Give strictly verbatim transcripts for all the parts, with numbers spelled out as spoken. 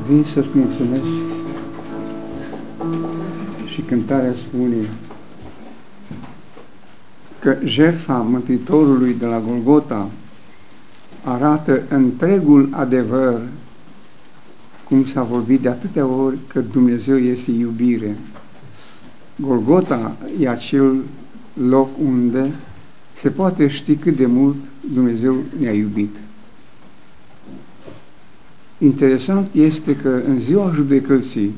Vin să-ți mulțumesc. Și cântarea spune că jertfa Mântuitorului de la Golgota arată întregul adevăr, cum s-a vorbit de atâtea ori că Dumnezeu este iubire. Golgota e acel loc unde se poate ști cât de mult Dumnezeu ne-a iubit. Interesant este că în ziua judecății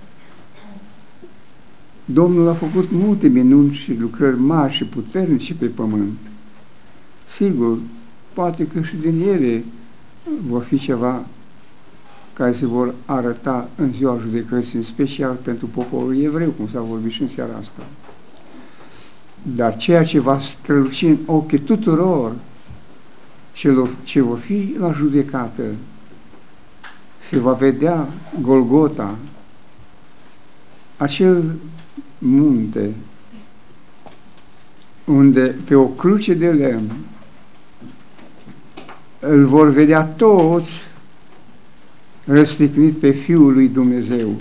Domnul a făcut multe minuni și lucrări mari și puternice pe pământ. Sigur, poate că și din ele vor fi ceva care se vor arăta în ziua judecății, în special pentru poporul evreu, cum s-a vorbit și în seara asta. Dar ceea ce va străluci în ochii tuturor celor ce vor fi la judecată, se va vedea Golgota, acel munte unde pe o cruce de lemn îl vor vedea toți răstignit pe Fiul lui Dumnezeu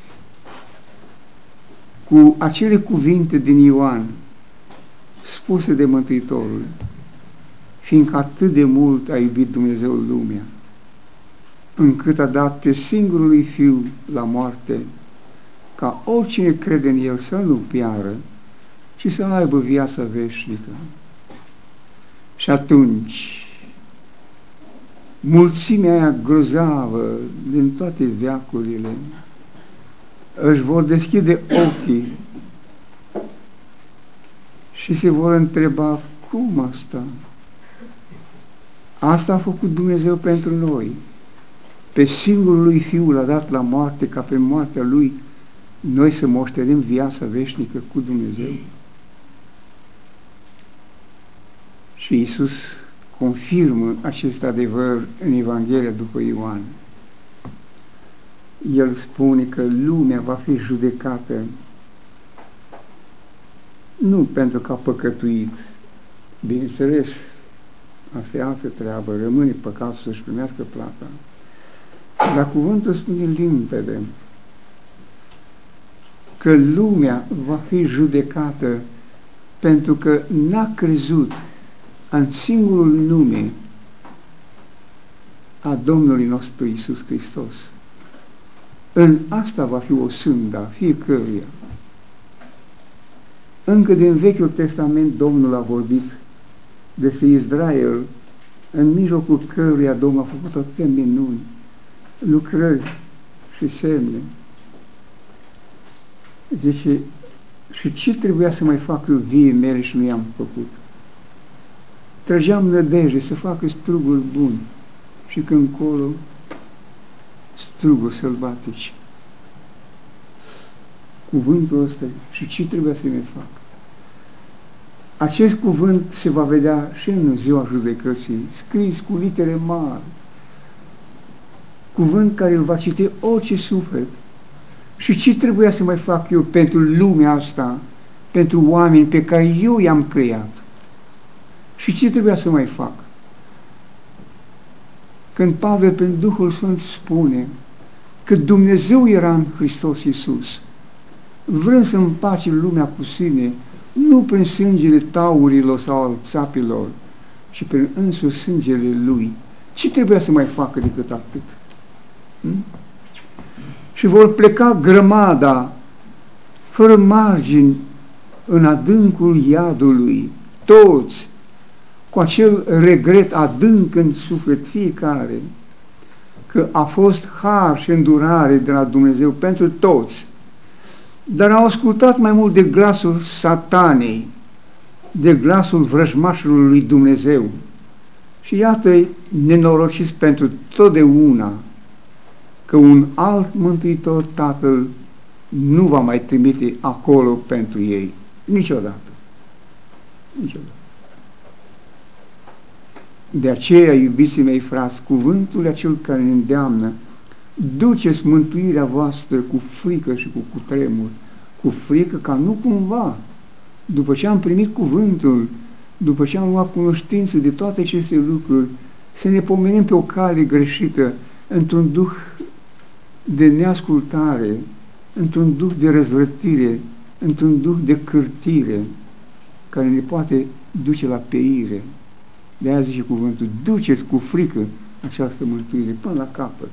cu acele cuvinte din Ioan spuse de Mântuitorul, fiindcă atât de mult a iubit Dumnezeu lumea, încât a dat pe singurul lui Fiu la moarte, ca oricine crede în El să nu piară, ci să aibă viața veșnică. Și atunci, mulțimea aia grozavă din toate veacurile își vor deschide ochii și se vor întreba: cum asta? Asta a făcut Dumnezeu pentru noi. Pe singurul lui Fiul l-a dat la moarte, ca pe moartea Lui noi să moștenim viața veșnică cu Dumnezeu. Și Iisus confirmă acest adevăr în Evanghelia după Ioan. El spune că lumea va fi judecată nu pentru că a păcătuit, bineînțeles, asta e altă treabă, rămâne păcatul să-și primească plata. Dar cuvântul spune limpede că lumea va fi judecată pentru că n-a crezut în singurul nume a Domnului nostru Iisus Hristos. În asta va fi o sânda fiecăruia. Încă din Vechiul Testament Domnul a vorbit despre Israel, în mijlocul căruia Domnul a făcut atâtea minuni, lucrări și semne. Zice, și ce trebuia să mai fac eu vie mele și nu i-am făcut? Trăgeam nădejde să facă struguri buni și când încolo struguri sălbatici. Cuvântul ăsta, și ce trebuia să mai fac? Acest cuvânt se va vedea și în ziua judecății, scris cu litere mari, cuvânt care îl va citi orice suflet. Și ce trebuia să mai fac eu pentru lumea asta, pentru oameni pe care eu i-am creat? Și ce trebuia să mai fac? Când Pavel, prin Duhul Sfânt, spune că Dumnezeu era în Hristos Iisus, vrând să împace lumea cu sine, nu prin sângele taurilor sau al țapilor, ci prin însuși sângele Lui. Ce trebuia să mai facă decât atât? Hmm? Și vor pleca grămada, fără margini, în adâncul iadului, toți, cu acel regret adânc în suflet fiecare, că a fost har și îndurare de la Dumnezeu pentru toți, dar au ascultat mai mult de glasul satanei, de glasul vrăjmașului lui Dumnezeu. Și iată-i nenorociți pentru totdeauna, că un alt Mântuitor, Tatăl, nu va mai trimite acolo pentru ei. Niciodată. Niciodată. De aceea, iubiții mei frați, cuvântul acel care ne îndeamnă: duceți mântuirea voastră cu frică și cu cutremur, cu frică ca nu cumva, după ce am primit cuvântul, după ce am luat cunoștință de toate aceste lucruri, să ne pomenim pe o cale greșită, într-un duh de neascultare, într-un duh de răzvrătire, într-un duh de cârtire, care ne poate duce la peire. De aia zice cuvântul, duceți cu frică această mântuire până la capăt.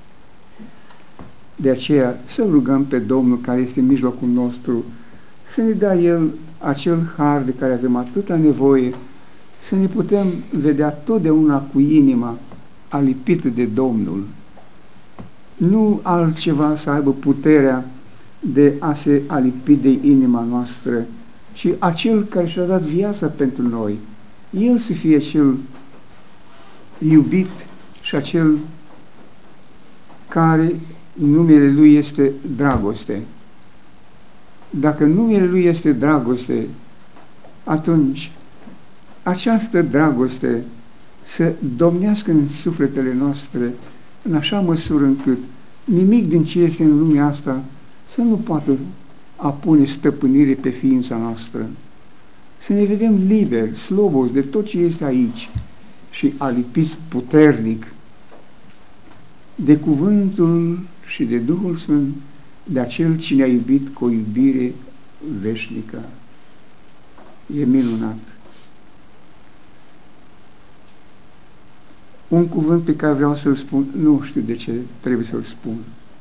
De aceea să rugăm pe Domnul care este în mijlocul nostru, să ne dea El acel har de care avem atâta nevoie, să ne putem vedea totdeauna cu inima alipită de Domnul. Nu altceva să aibă puterea de a se alipi de inima noastră, ci acel care și-a dat viața pentru noi. El să fie cel iubit și acel care numele Lui este dragoste. Dacă numele Lui este dragoste, atunci această dragoste să domnească în sufletele noastre în așa măsură încât nimic din ce este în lumea asta să nu poată apune stăpânire pe ființa noastră. Să ne vedem liberi, slobozi de tot ce este aici și alipiți puternic de cuvântul și de Duhul Sfânt, de acel ce ne-a iubit cu o iubire veșnică. E minunat. Un cuvânt pe care vreau să-l spun, nu știu de ce trebuie să-l spun.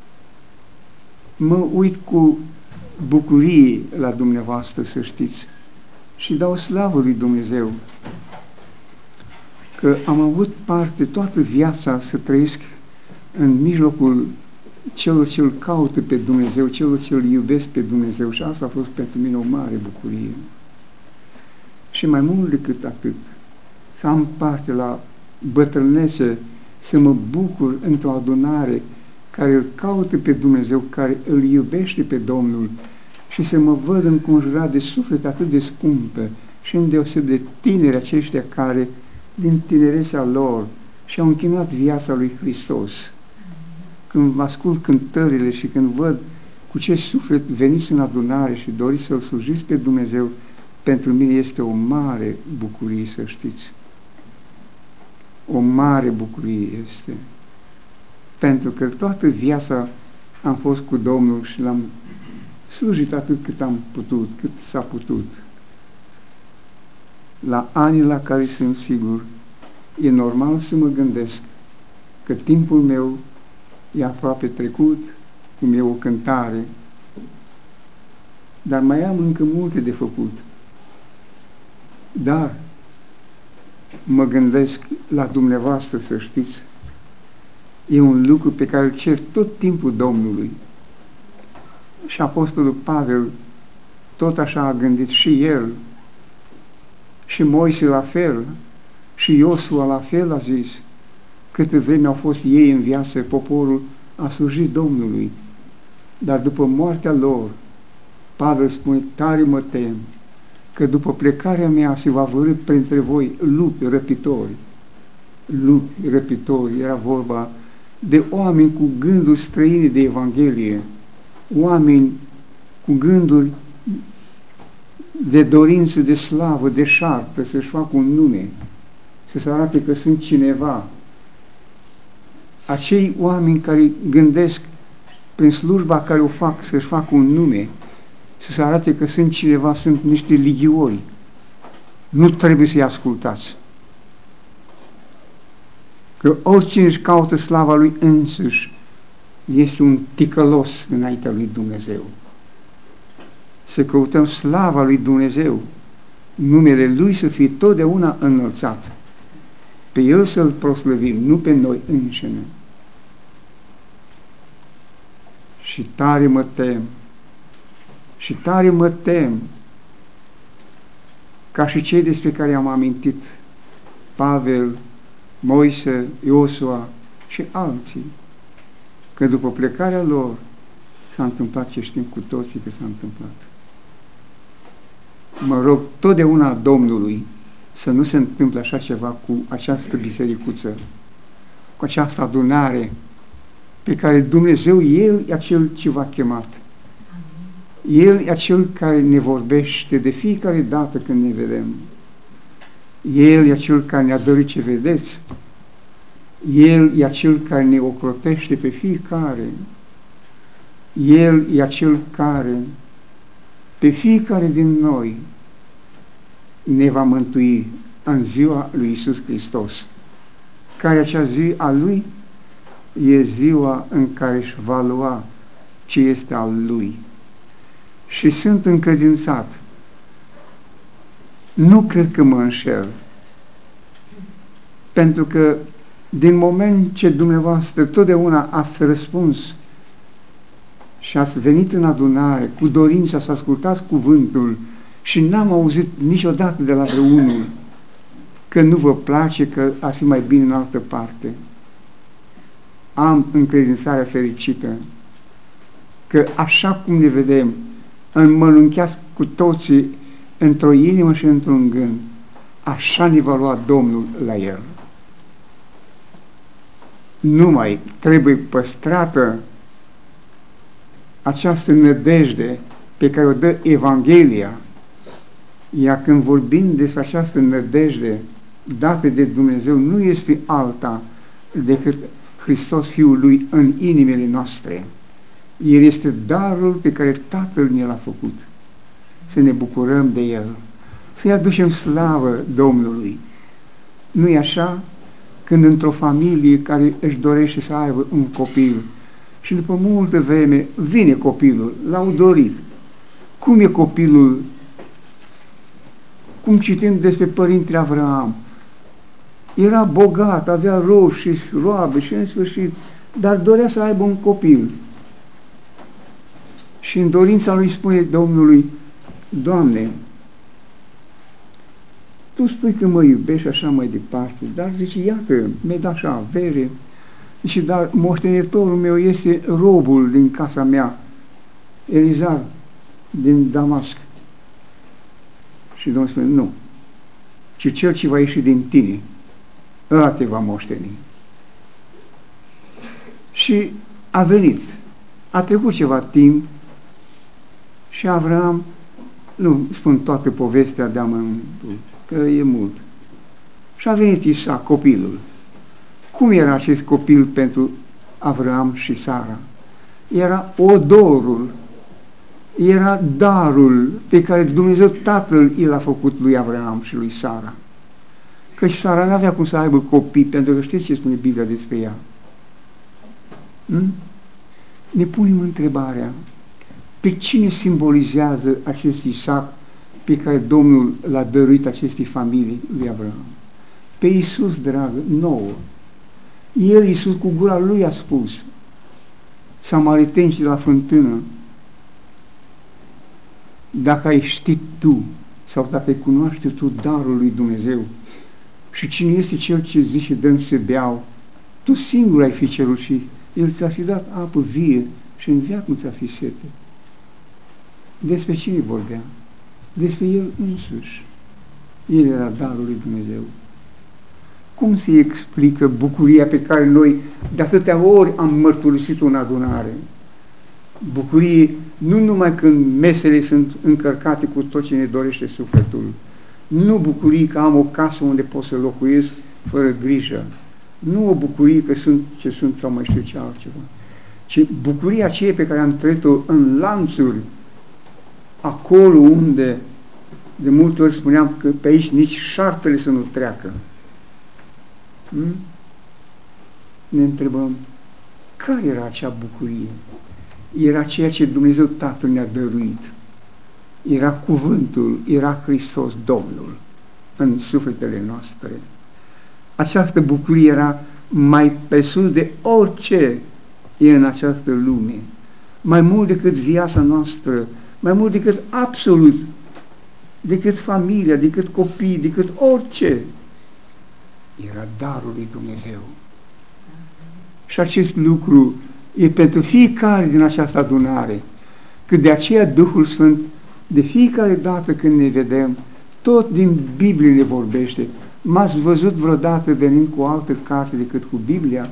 Mă uit cu bucurie la dumneavoastră, să știți, și dau slavă lui Dumnezeu că am avut parte toată viața să trăiesc în mijlocul celor ce îl caută pe Dumnezeu, celor ce îl iubesc pe Dumnezeu, și asta a fost pentru mine o mare bucurie. Și mai mult decât atât, să am parte la bătrânețe, să mă bucur într-o adunare care îl caută pe Dumnezeu, care îl iubește pe Domnul, și să mă văd înconjurat de suflete atât de scumpe și îndeoseb de tineri aceștia care, din tinerețea lor, și-au închinat viața lui Hristos. Când ascult cântările și când văd cu ce suflet veniți în adunare și doriți să-L slujiți pe Dumnezeu, pentru mine este o mare bucurie, să știți. O mare bucurie este. Pentru că toată viața am fost cu Domnul și l-am slujit atât cât am putut, cât s-a putut. La anii la care sunt sigur, e normal să mă gândesc că timpul meu e aproape trecut, cum e o cântare, dar mai am încă multe de făcut. Dar mă gândesc la dumneavoastră, să știți, e un lucru pe care îl cer tot timpul Domnului. Și Apostolul Pavel tot așa a gândit și el, și Moise la fel, și Iosua la fel a zis, câte vreme au fost ei în viață, poporul a slujit Domnului. Dar după moartea lor, Pavel spune, tare mă tem, că după plecarea mea se va vărî printre voi lupi răpitori. Lupi răpitori, era vorba de oameni cu gânduri străine de Evanghelie, oameni cu gânduri de dorință, de slavă, de șartă, să-și facă un nume, să se arate că sunt cineva. Acei oameni care gândesc prin slujba care o fac să-și facă un nume, să se arate că sunt cineva, sunt niște ligiori. Nu trebuie să-i ascultați. Că oricine își caută slava lui însuși este un ticălos înaintea lui Dumnezeu. Să căutăm slava lui Dumnezeu, numele Lui să fie totdeauna înălțat. Pe El să-L proslăvim, nu pe noi înșine. Și tare mă tem, și tare mă tem, ca și cei despre care am amintit, Pavel, Moise, Iosua și alții, că după plecarea lor s-a întâmplat ce știm cu toții că s-a întâmplat. Mă rog totdeauna Domnului să nu se întâmple așa ceva cu această bisericuță, cu această adunare pe care Dumnezeu, El e acel ce v-a chemat. El e acel care ne vorbește de fiecare dată când ne vedem. El e acel care ne-a dăruit ce vedeți. El e acel care ne ocrotește pe fiecare. El e acel care pe fiecare din noi ne va mântui în ziua lui Iisus Hristos, care acea zi a Lui e ziua în care își va lua ce este al Lui. Și sunt încredințat, nu cred că mă înșel, pentru că din moment ce dumneavoastră totdeauna ați răspuns și ați venit în adunare cu dorința să ascultați cuvântul și n-am auzit niciodată de la vreunul că nu vă place, că ar fi mai bine în altă parte, am încredințarea fericită că așa cum ne vedem înmănuncheați cu toții într-o inimă și într-un gând, așa ne va lua Domnul la El. Numai trebuie păstrată această nădejde pe care o dă Evanghelia, iar când vorbim despre această nădejde dată de Dumnezeu, nu este alta decât Hristos Fiul Lui în inimile noastre. El este darul pe care Tatăl ne l-a făcut. Să ne bucurăm de El, să-i aducem slavă Domnului. Nu-i așa? Când într-o familie care își dorește să aibă un copil și după multă vreme vine copilul, l-au dorit. Cum e copilul? Cum citim despre părintele Avraam? Era bogat, avea roșii, roabe și în sfârșit, dar dorea să aibă un copil. Și în dorința lui spune Domnului: Doamne, Tu spui că mă iubești așa mai departe, dar zice, iată, mi-ai dat așa avere, zice, dar moștenitorul meu este robul din casa mea, Elizar, din Damasc. Și Domnul spune, nu, ci cel ce va ieși din tine, ăla te va moșteni. Și a venit, a trecut ceva timp și Avram, nu spun toată povestea de amănuntul, că e mult. Și a venit Isaac, copilul. Cum era acest copil pentru Avram și Sara? Era odorul, era darul pe care Dumnezeu Tatăl i l-a făcut lui Avram și lui Sara. Căci Sara n-avea cum să aibă copii, pentru că știți ce spune Biblia despre ea? Hmm? Ne punem întrebarea, pe cine simbolizează acest Isaac pe care Domnul l-a dăruit acestei familii lui Abraham? Pe Iisus, dragă, nouă. El, Iisus, cu gura lui a spus samaritencii la fântână, dacă ai ști tu sau dacă ai cunoaște tu darul lui Dumnezeu și cine este cel ce zice dăm să beau, tu singur ai fi cerut și El ți-a fi dat apă vie și în veac nu ți-a fi sete. Despre cine vorbea? Despre El însuși. El era darul lui Dumnezeu. Cum se explică bucuria pe care noi de atâtea ori am mărturisit-o în adunare? Bucurie nu numai când mesele sunt încărcate cu tot ce ne dorește sufletul, nu bucurie că am o casă unde pot să locuiesc fără grijă, nu o bucurie că sunt ce sunt sau mai știu ce altceva, ci bucuria aceea pe care am trăit-o în lanțuri, acolo unde de multe ori spuneam că pe aici nici șarpele să nu treacă. Hmm? Ne întrebăm, care era acea bucurie? Era ceea ce Dumnezeu Tatăl ne-a dăruit. Era cuvântul, era Hristos Domnul în sufletele noastre. Această bucurie era mai pe sus de orice e în această lume, mai mult decât viața noastră, mai mult decât absolut, decât familia, decât copii, decât orice. Era darul lui Dumnezeu. Și acest lucru e pentru fiecare din această adunare, că de aceea Duhul Sfânt, de fiecare dată când ne vedem, tot din Biblie ne vorbește. M-ați văzut vreodată venind cu o altă carte decât cu Biblia?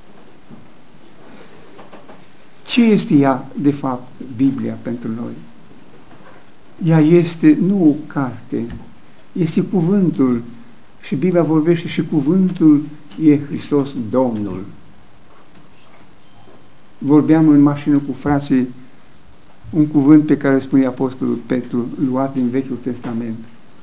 Ce este ea, de fapt, Biblia pentru noi? Ea este nu o carte, este cuvântul. Și Biblia vorbește și cuvântul e Hristos Domnul. vorbeam în mașină cu frații un cuvânt pe care spune Apostolul Petru, luat din Vechiul Testament.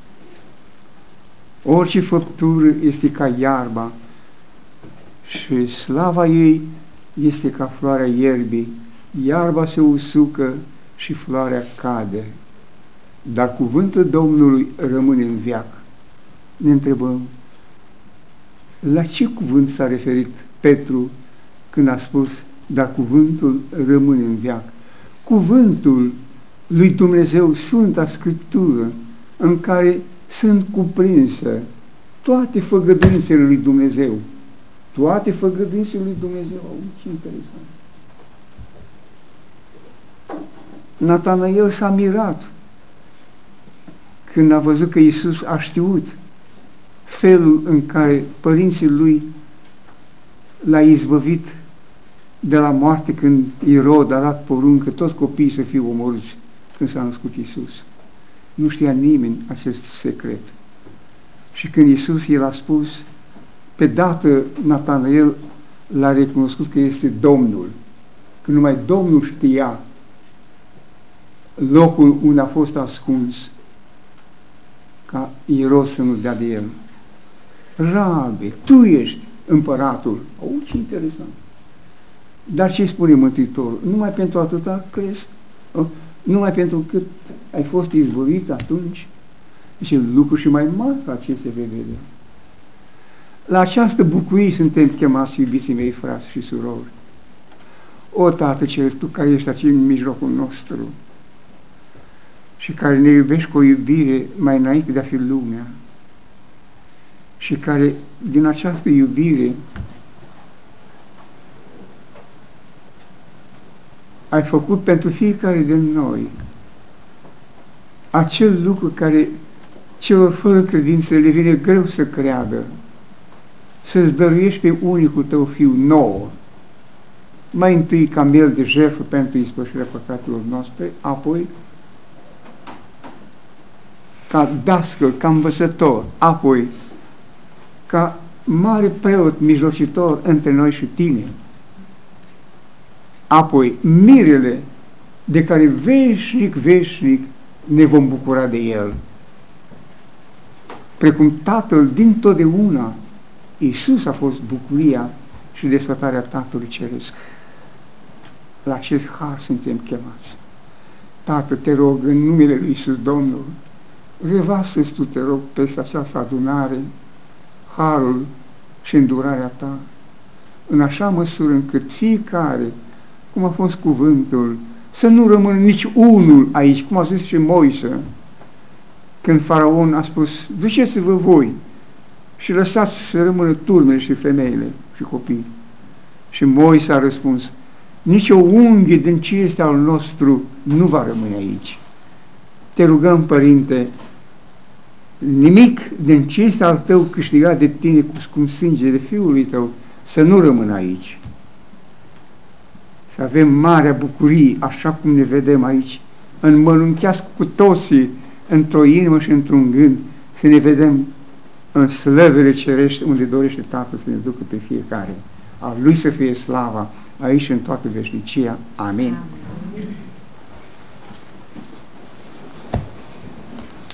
Orice făptură este ca iarba și slava ei este ca floarea ierbii. Iarba se usucă și floarea cade, dar cuvântul Domnului rămâne în veac. Ne întrebăm, la ce cuvânt s-a referit Petru când a spus, dar cuvântul rămâne în veac? Cuvântul lui Dumnezeu, Sfânta Scriptură, în care sunt cuprinse toate făgăduințele lui Dumnezeu. Toate făgăduințele lui Dumnezeu. Ce interesant! Natanael s-a mirat când a văzut că Iisus a știut felul în care părinții lui l-a izbăvit de la moarte când Irod a dat poruncă toți copiii să fie omorâți când s-a născut Iisus. Nu știa nimeni acest secret. Și când Iisus i l-a spus, pe dată Natanael l-a recunoscut că este Domnul, că numai Domnul știa locul unde a fost ascuns ca Irod să nu dea de el. Rabi, tu ești împăratul. Oh, ce interesant! Dar ce spune Mântuitorul? Numai pentru atâta crezi? Oh, numai pentru cât ai fost izbăvit atunci? Deci lucruri și mai mari ca acestea vei vedea. La această bucurie suntem chemați, iubiții mei, frați și surori. O, Tată Ceresc, Tu care ești aici în mijlocul nostru și care ne iubești cu o iubire mai înainte de a fi lumea și care din această iubire ai făcut pentru fiecare din noi acel lucru care celor fără credință le vine greu să creadă, să-ți dăruiești pe unicul Tău Fiu nouă, mai întâi ca miel de jertfă pentru ispășirea păcatelor noastre, apoi ca dascăl, ca învățător, apoi ca mare preot mijlocitor între noi și Tine, apoi mirele de care veșnic, veșnic ne vom bucura de El. Precum Tatăl din totdeauna, Iisus a fost bucuria și desfătarea Tatălui Ceresc. La acest har suntem chemați. Tată, te rog, în numele Lui Iisus Domnul, revasă-ți Tu, te rog, peste această adunare, harul și îndurarea Ta, în așa măsură încât fiecare, cum a fost cuvântul, să nu rămână nici unul aici, cum a zis și Moise, când Faraon a spus, duceți-vă voi și lăsați să rămână turmele și femeile și copiii. Și Moise a răspuns, nici o unghie din ce este al nostru nu va rămâne aici. Te rugăm, Părinte, nimic din ce este al Tău câștigat de Tine cu scump sângele Fiului Tău să nu rămână aici. Să avem marea bucurie, așa cum ne vedem aici, înmănunchească cu toții într-o inimă și într-un gând, să ne vedem în slăvele cerești unde dorește Tatăl să ne ducă pe fiecare. A Lui să fie slava aici și în toată veșnicia. Amin. Amin.